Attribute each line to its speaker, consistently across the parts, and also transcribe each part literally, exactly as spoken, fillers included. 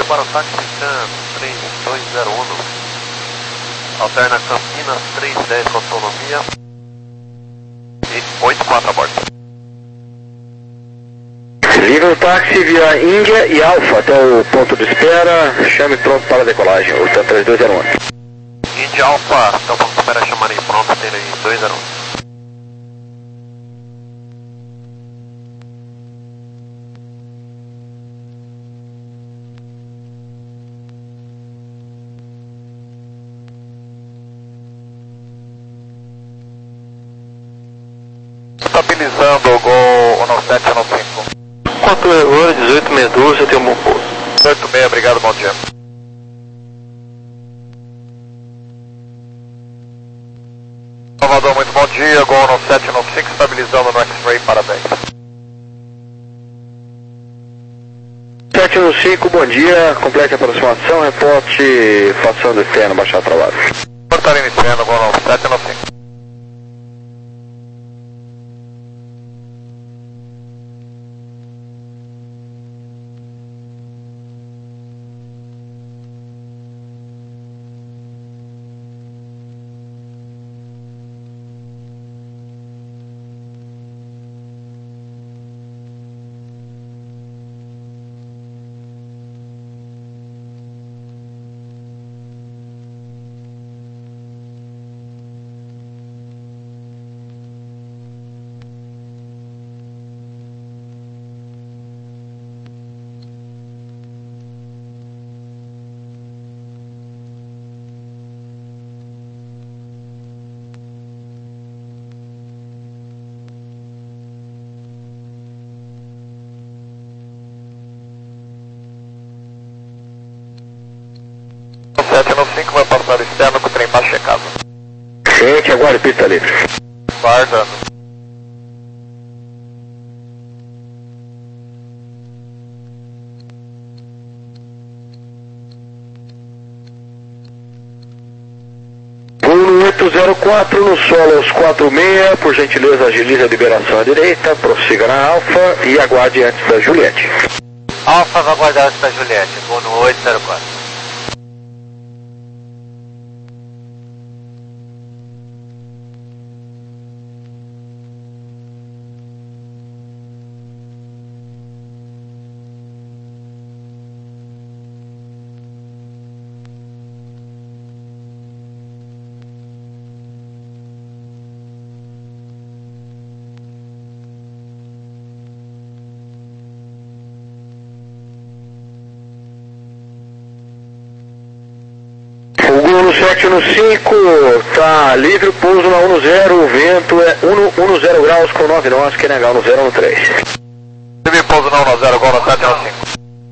Speaker 1: para o táxi Can três dois zero um. Alterna Campinas três dez com autonomia. E oito quatro a bordo.
Speaker 2: Liga o táxi via Índia e Alfa até o ponto de espera. Chame pronto para a decolagem. O três dois zero um.
Speaker 1: Índia Alfa, até o ponto de espera chamarem pronto, dele dois zero um. Estabilizando o Gol um nove sete um nove cinco.
Speaker 2: quatro agora, dezoito sessenta e dois, eu tenho um bom pouso.
Speaker 1: dezoito seis, obrigado, bom dia. Salvador, muito bom dia, Gol um nove sete um nove cinco, estabilizando no X-Ray para dez.
Speaker 2: sete um cinco, bom dia, complete a aproximação, reporte, fação do externo, baixar travado.
Speaker 1: Portar iniciando, Gol nove sete um nove cinco. sete nove cinco vai passar externo com o trem para checado.
Speaker 2: Gente, aguarde pista livre.
Speaker 1: Guardando.
Speaker 2: Voo oito zero quatro no solo aos quatro seis, por gentileza agilize a liberação à direita, prossiga na Alfa e aguarde antes da Juliette.
Speaker 1: Alfa vai aguardar antes da Juliette, voo no oito zero quatro.
Speaker 2: O Gol sete um cinco, tá livre o pouso na um zero, o vento é um zero graus com nove nós, Q N H um zero um três.
Speaker 1: Livre pouso na um zero, Gol no sete um cinco.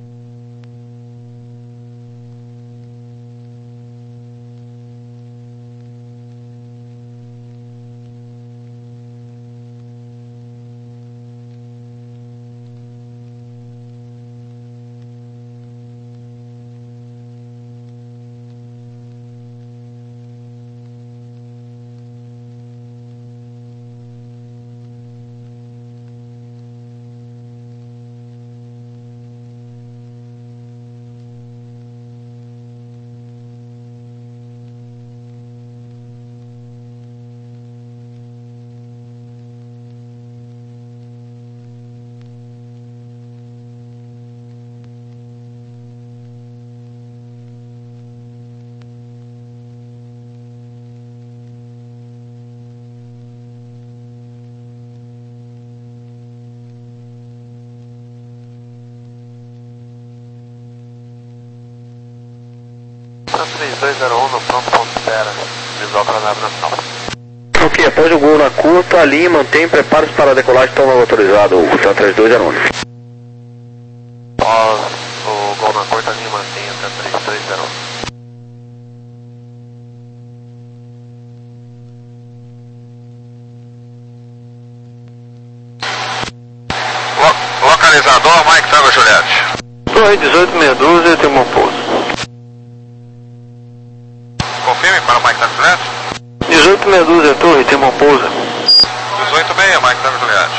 Speaker 1: três dois zero um no pronto ponto de espera, visual para a nave nacional.
Speaker 2: Ok, após o Gol na curta, alinhe, mantém, prepare-se para a decolagem, toma autorizado, o três dois zero um.
Speaker 1: Após o Gol na curta, alinhe, mantém até três dois zero um. Localizador, Mike Tango Juliette.
Speaker 2: Torre dezoito sessenta e dois, eu tenho um bom pouso.
Speaker 1: Confirme para o Mike Tango Juliette.
Speaker 2: dezoito sessenta e dois é torre, tem um bom pouso.
Speaker 1: dezoito seis, Mike Tango Juliette.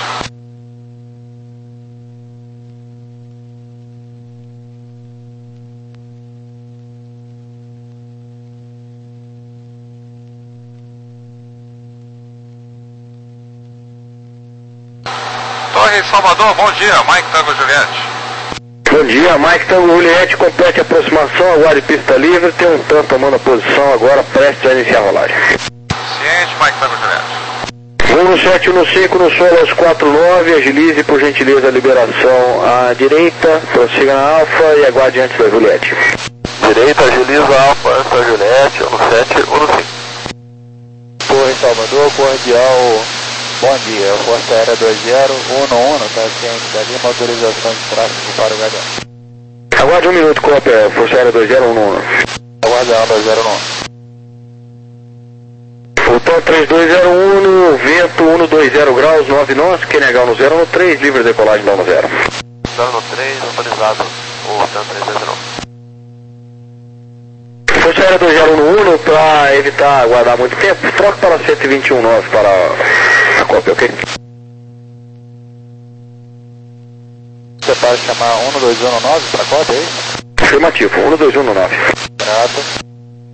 Speaker 1: Ei, Salvador, bom dia, Mike Tango Juliette.
Speaker 2: Bom dia, Mike Tango Juliette, complete a aproximação, aguarde pista livre, tem um tanto tomando a posição agora, prestes a iniciar a rolagem.
Speaker 1: Ciente, Mike Tango Juliette.
Speaker 2: um no sete, um no cinco, no solo aos quatro nove, agilize por gentileza a liberação à direita, prossiga na Alfa e aguarde antes da Juliette.
Speaker 1: Direita, agiliza Alfa antes da Juliette, um no sete, um no cinco.
Speaker 3: Torre Salvador, cordial, bom dia, Força Aérea dois zero, um no um, está ciente da Lima, autorização de tráfego para o Galeão.
Speaker 2: Aguarde um minuto, cópia, Força Aérea dois zero, um no um.
Speaker 3: Aguarde a dois zero um.
Speaker 2: Fulton três dois zero um, no vento um no dois zero graus, nove nós, Q N H no zero no três, livre de decolagem da no zero.
Speaker 1: zero no três, autorizado, o Tan três dois zero um.
Speaker 2: Força Aérea dois zero um no um, para evitar aguardar muito tempo, troque para cento e vinte e um nove para a cópia, ok?
Speaker 3: Você pode chamar um no dois um no nove para a cópia, é isso?
Speaker 2: Afirmativo, um no dois um no nove.
Speaker 3: Grato.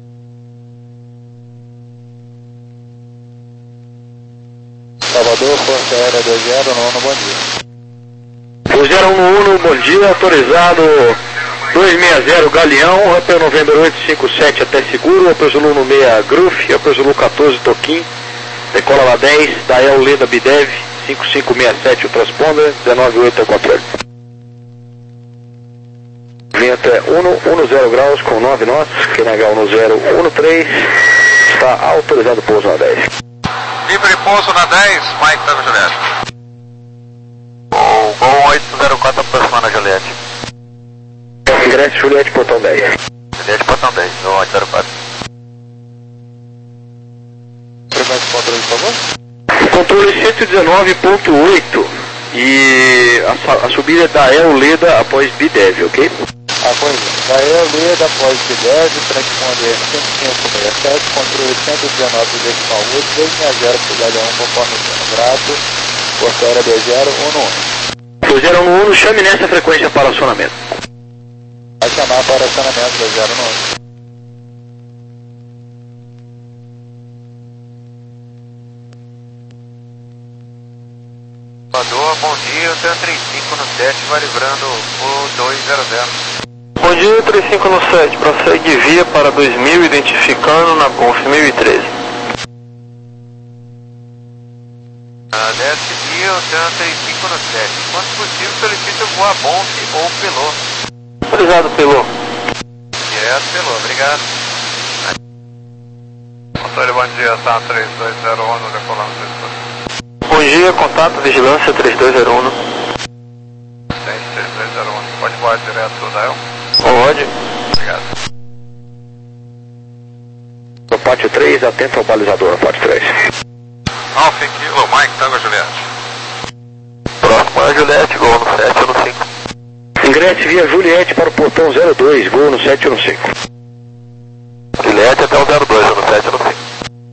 Speaker 3: Salvador, Força Aérea dois zero no um, bom dia.
Speaker 2: dois zero um no um, bom dia, autorizado dois seis zero Galeão, Upper November oito cinco sete até seguro, Upper Zulu no seis Groove, Upper Zulu quatorze Toquim, decola lá dez, Dael Leda Bidev, cinco cinco seis sete o transponder, dezenove oito é o controle. Vento é um no zero graus com nove nós, Q N H no zero, um no três, está autorizado pouso na dez.
Speaker 1: Livre pouso na dez, Mike Tango Juliette. O Gol oito zero quatro aproximando a Juliette.
Speaker 2: Ingresso Juliette, portão dez.
Speaker 1: Juliette, portão dez, Gol oito zero quatro.
Speaker 3: Frequência de controle, por favor.
Speaker 2: Controle cento e dezenove ponto oito e a, a subida é da El Leda após Bidev, ok?
Speaker 3: Ah, pois é. Daí Leda após Bidev, transponder cinco cinco seis sete, controle cento e dezenove decimal oito, dois seis zero para o Galeão, conforme sendo grato, Força Aérea dois zero um no um.
Speaker 2: dois zero um no um, chame nessa frequência para acionamento.
Speaker 3: Vai chamar para acionamento dois zero no um.
Speaker 1: Salvador, bom dia, o Tan trinta e cinco no sete vai livrando o dois zero zero.
Speaker 2: Bom dia, trinta e cinco no sete, prossegue via para dois mil, identificando na Conf mil e treze.
Speaker 1: Ah, desce via, o Tan trinta e cinco no sete. Quando possível, solicita voar Bonf ou Pelô.
Speaker 2: Autorizado, Pelô.
Speaker 1: Direto, Pelô, obrigado. Controle, bom dia, Tan três dois zero um, decolando depois.
Speaker 2: Bom dia, contato Vigilância três dois zero um.
Speaker 1: três dois zero um, pode voar direto do Dael?
Speaker 2: Pode.
Speaker 1: Obrigado.
Speaker 2: No pátio três, atento ao balizador, pátio três.
Speaker 1: Alfa Kilo, Mike Tango Juliette.
Speaker 2: Próximo é Juliette, Gol no sete ou no cinco. Ingresse via Juliette para o portão zero dois, Gol no sete ou no cinco.
Speaker 1: Juliette até o zero dois, ou no sete ou no cinco.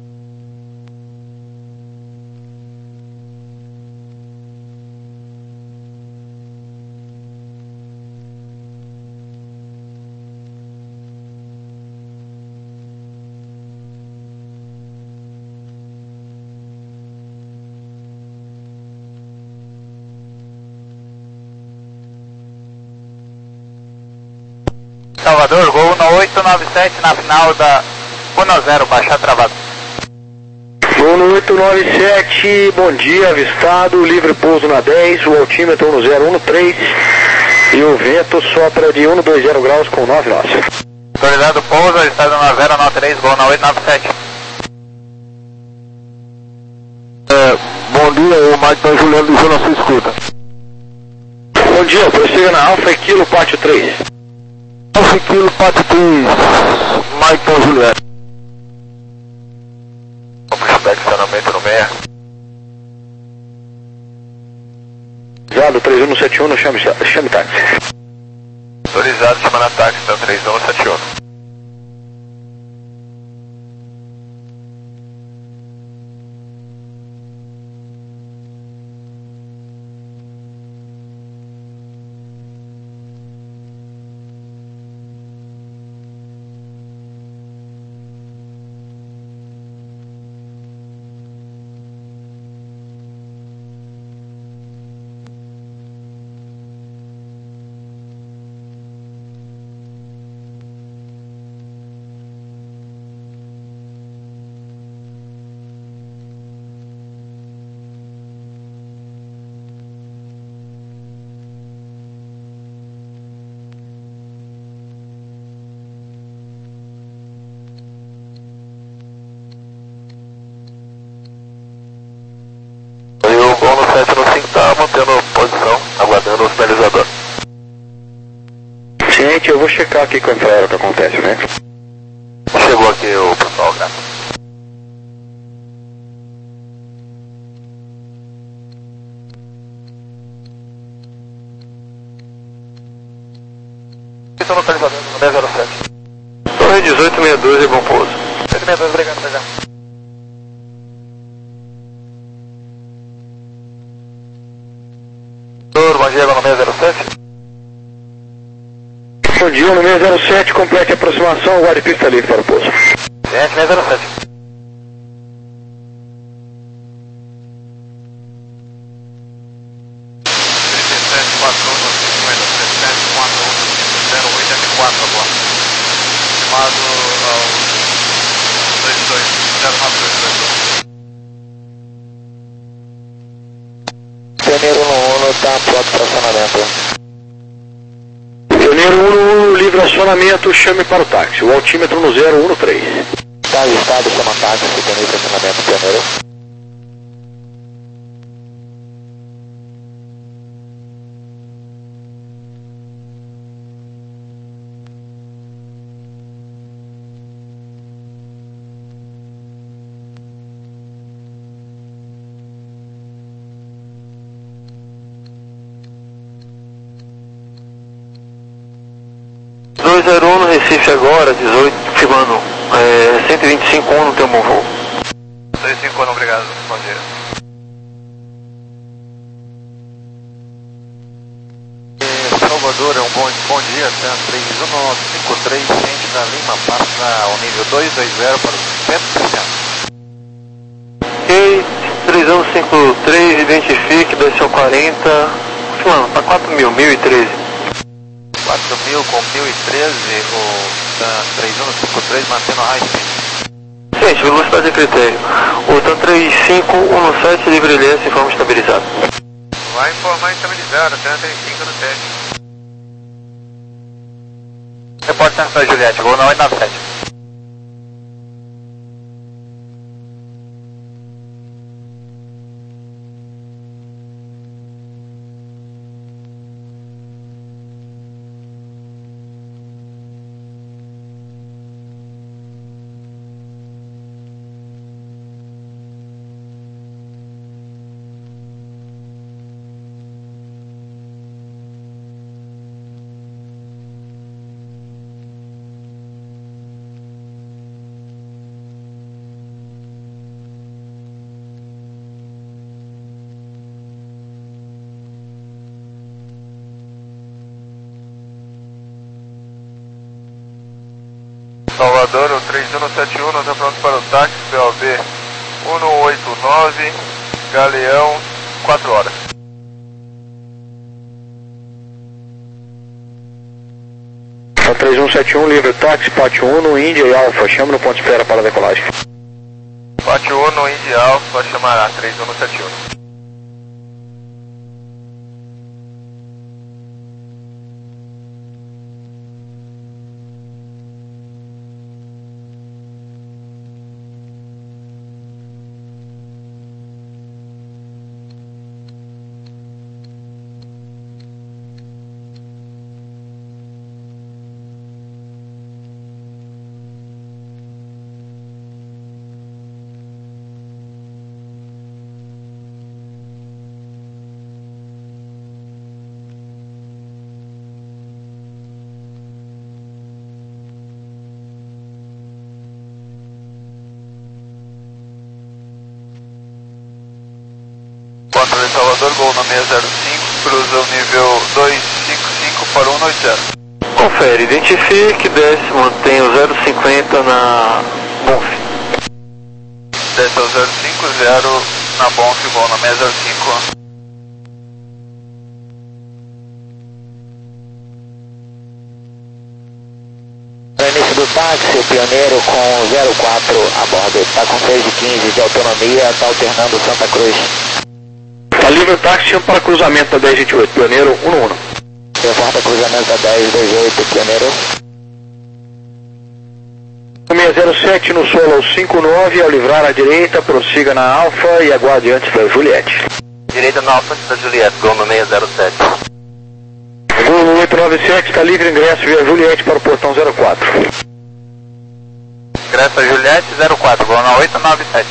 Speaker 3: Salvador, Gol no oito nove sete na final da um zero, baixar travado.
Speaker 2: Gol no oito nove sete, bom dia, avistado, livre pouso na dez, o altímetro no zero um no três e o vento sopra de um no dois zero graus com nove nós.
Speaker 3: Autorizado pouso, estado no zero no três, Gol no oito nove sete.
Speaker 2: É, bom dia, o Mike tá Juliano dizendo a sua escuta. Bom dia, prossiga na Alfa Kilo, pátio três. Alfa Kilo, pátio três, Mike tá Juliano.
Speaker 1: Vamos para estacionamento no meia.
Speaker 2: Zado três um sete um, chame, chame táxi.
Speaker 1: Autorizado, chamando a táxi, Tan três um sete um. cinco está mantendo posição, aguardando o sinalizador.
Speaker 2: Gente, eu vou checar aqui com a infraero o que acontece, né?
Speaker 1: Chegou aqui o pessoal, graças. Estou localizado no dez zero sete.
Speaker 2: Torre dezoito sessenta e dois e bom pouso.
Speaker 1: dezoito sessenta e dois, obrigado, obrigado. Bom dia, no seis zero sete.
Speaker 2: Bom dia, no seis zero sete, complete a aproximação, guarde pista livre para o pouso.
Speaker 1: Gente, seis zero sete.
Speaker 3: Pioneiro um um está pronto para acionamento.
Speaker 2: Pioneiro um um, livre acionamento, chame para o táxi. O altímetro no zero um três.
Speaker 3: Está listado, chama táxi, pioneiro para acionamento, pioneiro.
Speaker 2: dois zero um no Recife agora, dezoito, filmando, é, cento e vinte e cinco um no teu voo.
Speaker 1: dois cinco um, obrigado, bom dia. Salvador, é um bom, bom dia, três um cinco três, ciente da Lima, passa ao nível dois dois zero para o cem por cento.
Speaker 2: Ok, três um cinco três, identifique, desceu quarenta, filmando, para quatro mil, mil e treze.
Speaker 1: quatro mil com mil e treze, o TAM três um cinco três mantendo a high speed.
Speaker 2: Gente, velocidade de critério. O TAM três cinco um sete, livre L S, informa estabilizado.
Speaker 1: Vai informar estabilizado, TAM três cinco no teste. Repórter Santa Juliette, voo na oito nove sete. Salvador, o três um sete um, nós estamos prontos para o táxi, P O B um oito nove, Galeão, quatro horas.
Speaker 2: três um sete um, livre táxi, Pátio um no Índia e Alfa, chama no ponto de espera para a decolagem.
Speaker 1: Pátio um no Índia e Alfa, chamará três um sete um. Controle Salvador, gol no seis zero cinco, cruza o nível dois cinco cinco para um oito zero.
Speaker 2: Confere, identifique, desce, mantém o zero cinquenta na Bonf.
Speaker 1: Desce ao zero cinco zero na Bonf, gol no seis zero cinco.
Speaker 3: No início do táxi, o pioneiro com zero quatro a bordo, está com seis e quinze de autonomia, está alternando Santa Cruz.
Speaker 2: Está livre o táxi, chama para cruzamento da dez vinte e oito, pioneiro um um.
Speaker 3: Reporta cruzamento da dez vinte e oito, pioneiro.
Speaker 2: seis zero sete no solo ao cinco nove, ao livrar à direita, prossiga na Alfa e aguarde antes da Juliette.
Speaker 1: direita no Alfa da Juliette, Gol no seis zero sete.
Speaker 2: Gol oito nove sete, está livre ingresso via Juliette para o portão zero quatro.
Speaker 1: Ingresso a Juliette zero quatro, Gol na oito nove sete.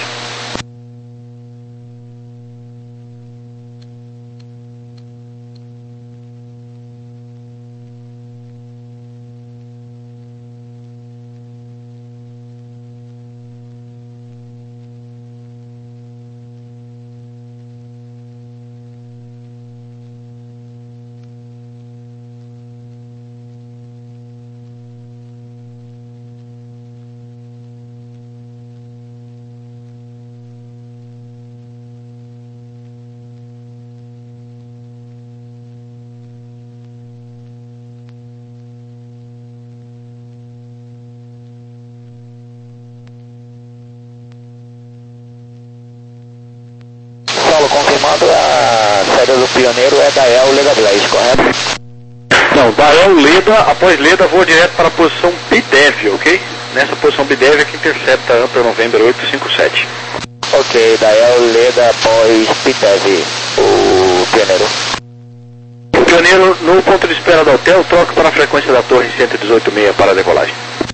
Speaker 3: Confirmando, a saída do Pioneiro é Dael Leda Blaze, correto?
Speaker 2: Não, Dael Leda, após Leda vou direto para a posição B D E V, ok? Nessa posição B D E V é que intercepta a Ampere November oito cinco sete.
Speaker 3: Ok, Dael Leda após B D E V, o Pioneiro.
Speaker 2: O Pioneiro no ponto de espera do hotel troca para a frequência da torre cento e dezoito ponto seis para a decolagem.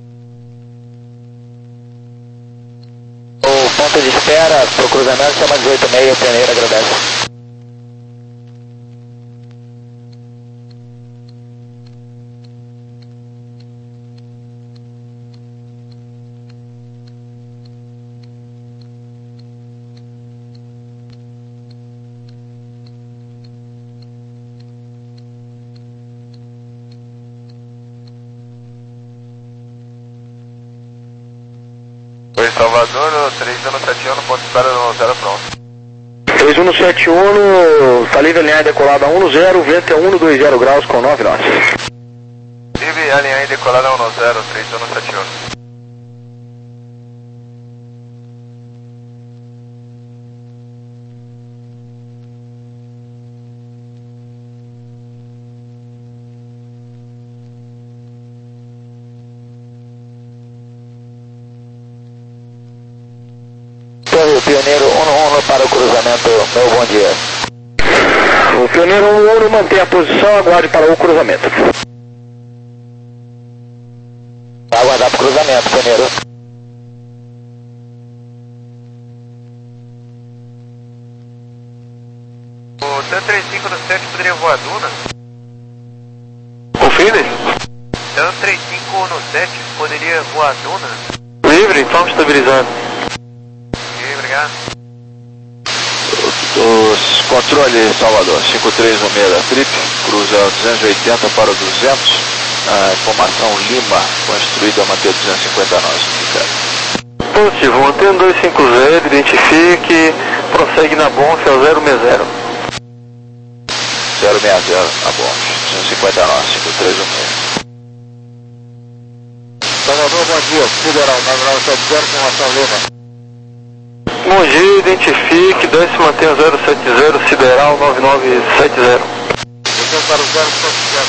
Speaker 3: O ponto de espera para o cruzamento chama dezoito ponto seis, o Pioneiro agradece.
Speaker 1: Oi, Salvador, três um sete um, ponto de espera no zero pronto.
Speaker 2: três um sete um, está livre alinhar decolada um zero, vento é um dois zero graus com nove nós.
Speaker 1: Livre alinhar decolada um zero, três um sete um.
Speaker 3: O Pioneiro um um para o cruzamento, meu bom dia.
Speaker 2: O Pioneiro um um mantém a posição, aguarde para o cruzamento.
Speaker 3: Vai aguardar para o cruzamento, Pioneiro.
Speaker 1: O T trinta e cinco no sete poderia voar a Duna?
Speaker 2: Confirme?
Speaker 1: T trinta e cinco no sete poderia voar a Duna?
Speaker 2: Livre, então estabilizado.
Speaker 1: Obrigado.
Speaker 4: Os controle Salvador, cinco três um seis da Trip, cruza duzentos e oitenta para o duzentos, a informação Lima, construído a manter duzentos e cinquenta nós,
Speaker 2: Positivo, mantendo dois cinco zero, identifique, prossegue na Bonf ao zero seis zero.
Speaker 4: zero seis zero, na Bonf, duzentos e cinquenta nós, cinco três um seis.
Speaker 3: Salvador, bom dia, Federal nove nove sete zero, informação Lima.
Speaker 2: Bom dia, identifique, desce mantenha zero sete zero, Sideral nove nove sete zero.
Speaker 3: Você para o zero sete zero,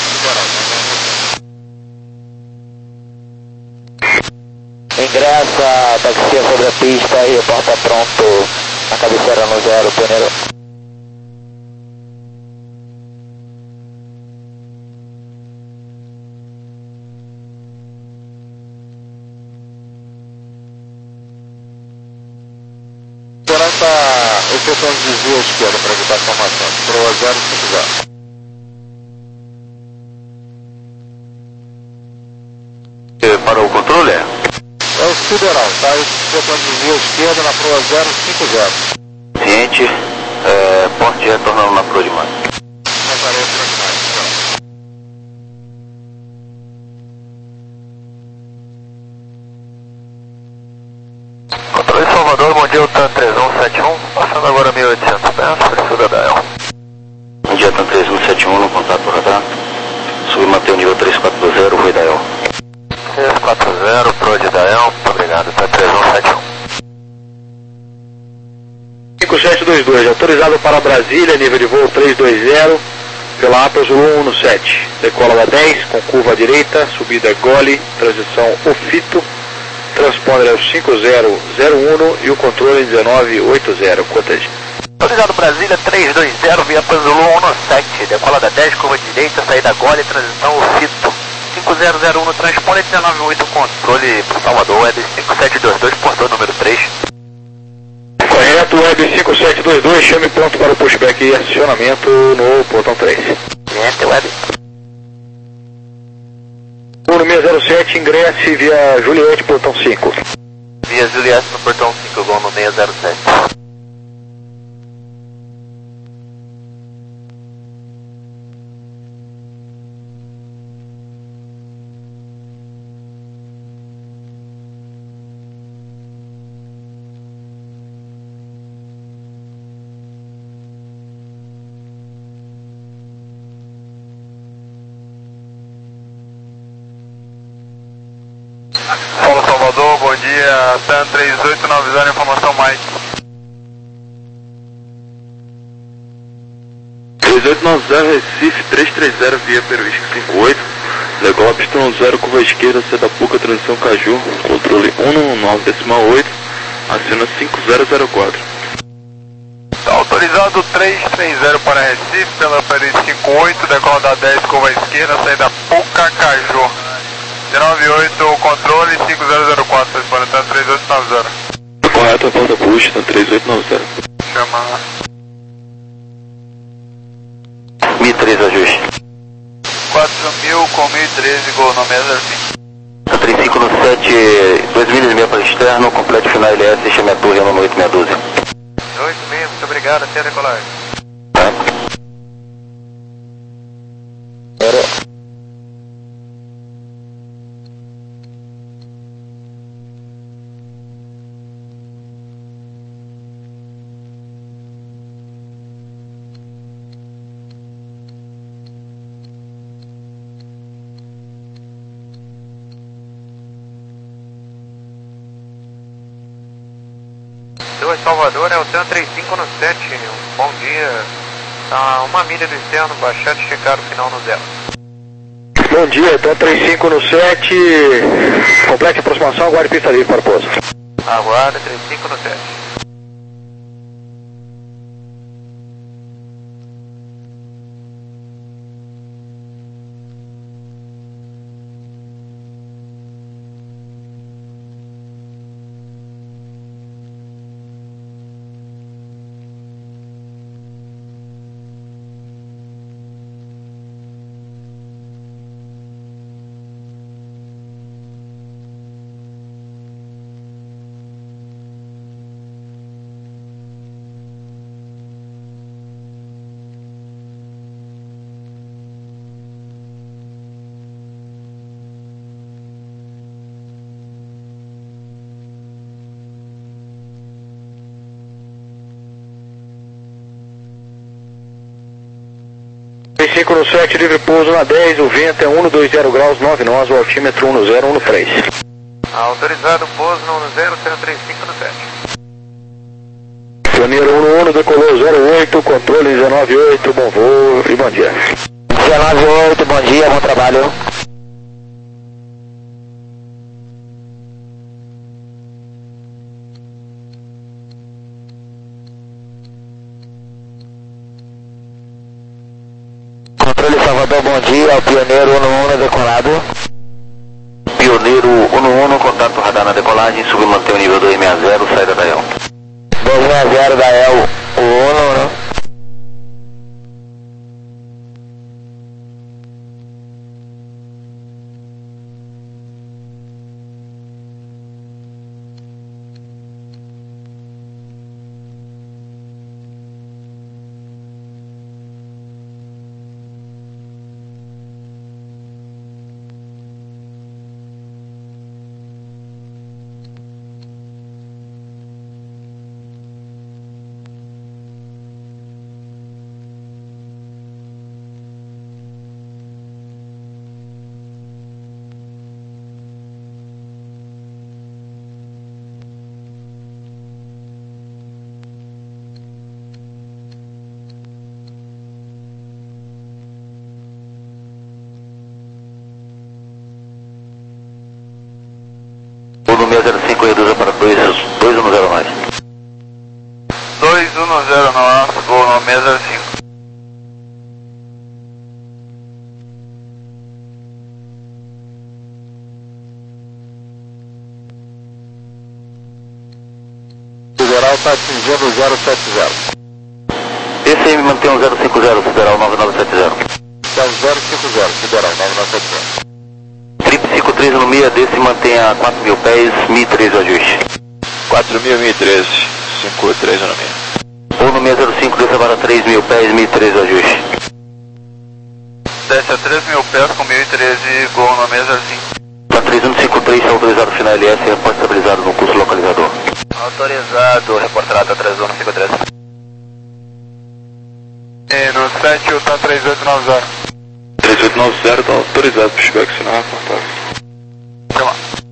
Speaker 3: Sideral. Ingressa, taxia sobre a pista e porta pronto, a cabeceira no zero, Pioneiro. Efetuando desvio à esquerda para evitar formação. Proa zero cinco zero.
Speaker 2: Para o controle?
Speaker 3: É o Sideral, tá? Efetuando desvio à esquerda na proa zero cinco zero.
Speaker 2: Ciente, é, porte retornando na proa de mais.
Speaker 3: Reparei para demais,
Speaker 2: Controle Salvador, bom dia, o TAN três um sete um, passando agora mil e oitocentos metros, preço da Dael.
Speaker 4: Bom dia, TAN três um sete um, no contato do radar, submanter o nível três quatro zero, foi Dael.
Speaker 2: três quatro zero, pro de Dael, muito obrigado, TAN três um sete um. cinco sete dois dois, autorizado para Brasília, nível de voo três dois zero, pela Apple Zulu um sete, decola da dez, com curva à direita, subida Gole, transição Ofito, transponder é o cinco zero zero um e o controle dezenove oitenta, cottage.
Speaker 1: Autorizado Brasília três dois zero, via Panzulu um sete, decola da dez, curva direita, saída Gole, transição Fito. cinco zero zero um no transponder, dezenove oito, controle para Salvador, web cinco sete dois dois, portão número três.
Speaker 2: Correto, web cinco sete dois dois, chame pronto para o pushback e acionamento no portão três.
Speaker 1: Enter web.
Speaker 2: um seis zero sete, ingresse via Juliette, portão cinco.
Speaker 1: Via Juliette no portão cinco, gol no seis zero sete.
Speaker 3: Fala Salvador, bom dia, Sam três oito nove zero, informação Mike.
Speaker 5: três oito nove zero, Recife, três três zero, via Peruísca cinco oito, decola pistão zero, curva esquerda, Sedapuca, transição Caju, controle um nove decimal oito, aciona cinco zero zero quatro.
Speaker 3: Tá autorizado três três zero para Recife, pela Peruísca cinco oito, decola da dez, curva esquerda, saída Puca Caju. dezenove oito, controle cinco zero zero quatro, respondendo três oito nove zero.
Speaker 5: Correto, volta push, três oito nove zero.
Speaker 3: Chama.
Speaker 1: mil e três ajuste.
Speaker 3: quatro mil com mil e treze, gol no seis zero cinco.
Speaker 1: trinta e cinco no sete, dois milhas e meio para externo, complete final L S, chame a torre no oito seis um doze.
Speaker 3: oito seis, muito obrigado, até a decolagem.
Speaker 1: Era.
Speaker 3: Dois Salvador, é o Sam três cinco no sete, um bom dia. Tá uma milha do externo, baixado, checar o final no zero.
Speaker 2: Bom dia, então três cinco no sete, complete a aproximação, aguarde pista livre para pouso.
Speaker 3: Aguarda, três cinco no sete.
Speaker 2: três cinco no sete, livre pouso na dez, o vento é um dois zero graus, nove nós, o altímetro um zero um três.
Speaker 3: Autorizado pouso no zero, Sam três cinco no sete.
Speaker 2: Pioneiro um um, decolou zero oito, controle dezenove oito, bom voo e bom dia.
Speaker 1: dezenove oito, bom dia, bom trabalho. Controle Salvador, bom dia, o Pioneiro um um decolado. Pioneiro um um, contato radar na decolagem, subiu manter o nível dois seis zero, saída da E L. dois seis zero da E L, o um, né? seis zero cinco reduza para dois um zero mais.
Speaker 3: dois um zero zero nove, Gol no seis zero cinco.
Speaker 2: Federal está atingindo o zero sete zero.
Speaker 1: D C M mantém um zero cinco zero, Federal nove nove sete zero.
Speaker 2: zero cinco zero, Federal nove nove sete zero.
Speaker 1: Trip cinco três no M I A, D C mantém a quatro mil pés, M I treze o ajuste.
Speaker 4: quatro mil, M I treze, cinco três no M I A.
Speaker 1: Ou no seis zero cinco, desça para três mil pés, M I treze o ajuste.
Speaker 3: Desce a três mil pés com mil e treze, Gol no seis zero cinco.
Speaker 1: Para três um cinco três, está autorizado final L S, reporte estabilizado no curso localizador.
Speaker 3: Autorizado, reportado três um cinco três. E no sete U tá três oito nove zero.
Speaker 5: três oito nove zero, está autorizado para chegar aqui, sinal reportado.
Speaker 3: Chama.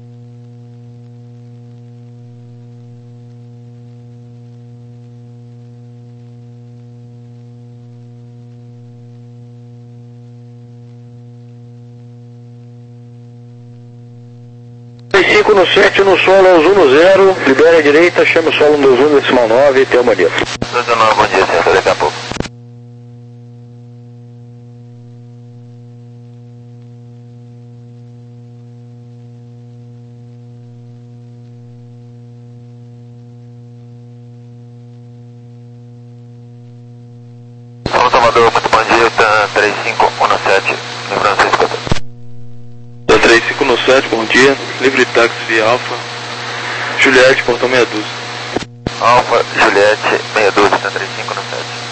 Speaker 2: cinco no sete, no solo, Azul no zero, libera a direita, chama o solo no dois um, decimal nove, tem uma dieta.
Speaker 1: dois nove, bom dia, senhor, daqui a pouco.
Speaker 3: Solo Salvador, muito bom dia, tá três cinco um no sete, lembrando seis cinquenta.
Speaker 5: Da três cinco no sete, bom dia. Livre táxi via Alfa. Juliette, portão meia dúzia.
Speaker 3: Alfa, Juliette, meia dúzia, tá três cinco no sete.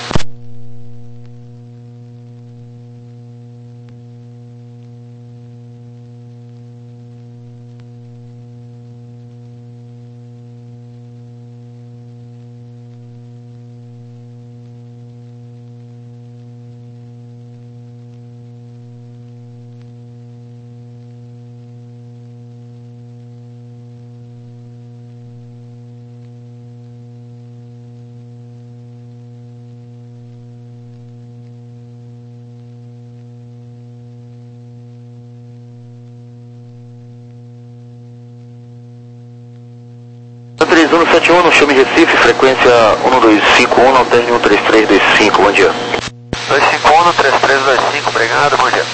Speaker 1: três um sete um, no Chame Recife, frequência um dois cinco um, alterne um três três dois cinco, bom dia.
Speaker 3: dois cinco um, três três dois cinco, obrigado, bom dia.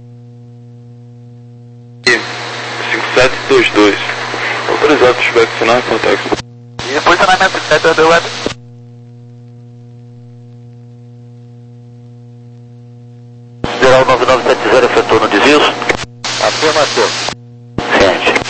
Speaker 5: cinco sete dois dois. Autorizado para chegar aqui, sinal reportado.
Speaker 3: E depois tá na minha bicicleta do web.
Speaker 1: Federal nove nove sete zero, efetuou no desvio.
Speaker 2: Afirmativo.
Speaker 1: Ciente.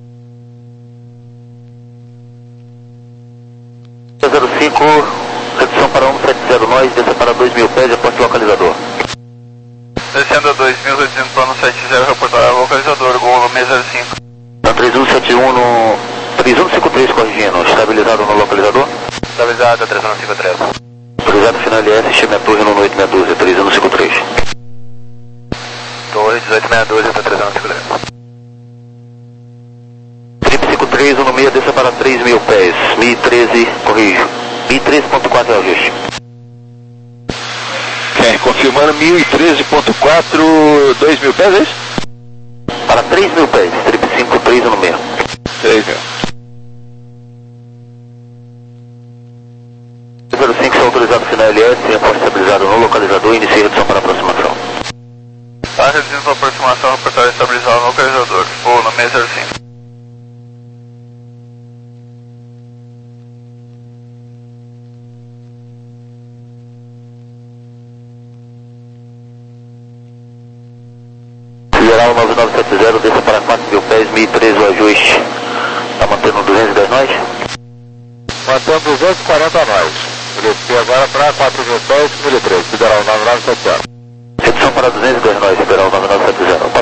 Speaker 1: zero cinco, redução para um sete zero nós, desça para dois mil pés, reporte localizador.
Speaker 3: Descendo a dois mil, reduzindo para no sete zero, reportar localizador, Gol no seis zero cinco.
Speaker 1: Na três um sete um no três um cinco três, corrigindo, estabilizado no localizador.
Speaker 3: Estabilizado, três um cinco três.
Speaker 1: Autorizado final L S, chame a torre no oito meia dúzia, três um cinco três.
Speaker 3: Torre dezoito meia dúzia, tá três um cinco três.
Speaker 1: Trip cinco três, um no meia, desça para três mil pés, M I treze, corrijo. M I treze ponto quatro é o ajuste.
Speaker 4: É, confirmando mil e treze ponto quatro, dois mil pés, é isso?
Speaker 1: Para três mil pés, Trip cinco três, um no meia.
Speaker 4: três mil.
Speaker 1: zero cinco, está autorizado final L S, reporte estabilizado no localizador, inicie redução para aproximação.
Speaker 3: Tá reduzindo para aproximação, reportar estabilizado no localizador, Gol no seis zero cinco.
Speaker 1: Federal nove nove sete zero, desça para quatro mil pés, M I treze o ajuste. Está mantendo duzentos e dez nós?
Speaker 2: Mantendo duzentos e quarenta nós. Ele agora para quatro mil pés, mil e treze, Federal nove nove sete zero.
Speaker 1: Redução para duzentos e dez nós, Federal nove nove sete zero.